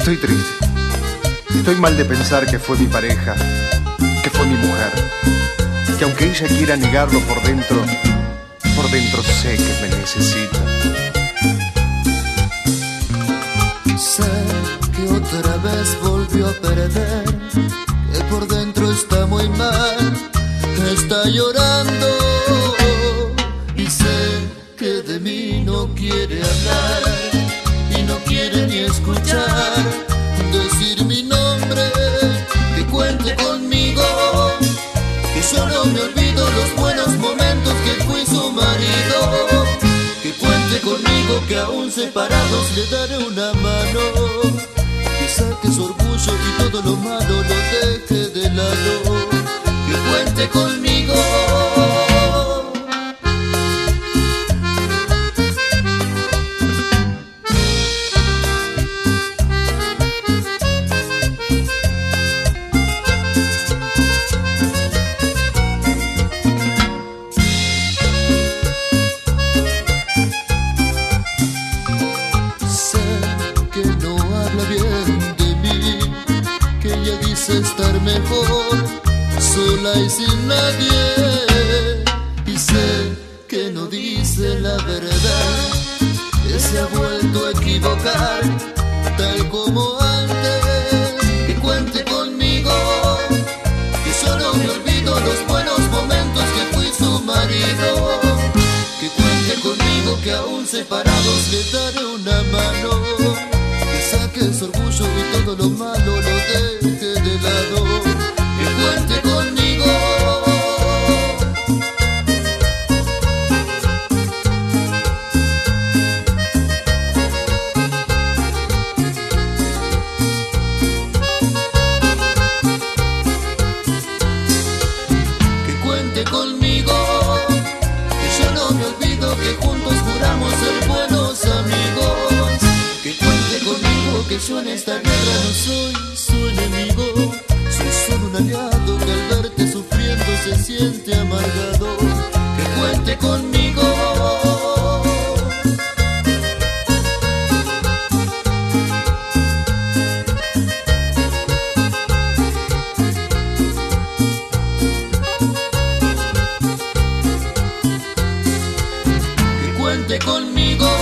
Estoy triste. Estoy mal de pensar que fue mi pareja, que fue mi mujer, que aunque ella quiera negarlo por dentro sé que me necesita. Sé que otra vez volvió a perder, que por dentro está muy mal, está llorando. Y sé que de mí no quiere hablar y no quiere ni escuchar, decir mi nombre, que cuente conmigo, que yo no me olvido los buenos momentos que fui su marido, que cuente conmigo, que aún separados le daré una mano, que saque su orgullo y todo lo malo lo deje de lado, que cuente conmigo. Estar mejor sola y sin nadie, y sé que no dice la verdad, que se ha vuelto a equivocar tal como antes, que cuente conmigo, que yo no me olvido los buenos momentos que fui su marido, que cuente conmigo, que aún separados le daré una mano, que saque su orgullo y todo lo malo lo deje de lado, que cuente conmigo. Que cuente conmigo, que yo no me olvido que juntos juramos ser buenos amigos, que cuente conmigo, que yo en esta guerra no soy su enemigo, soy solo un aliado que al verte sufriendo se siente amargado, que cuente conmigo. Que cuente conmigo.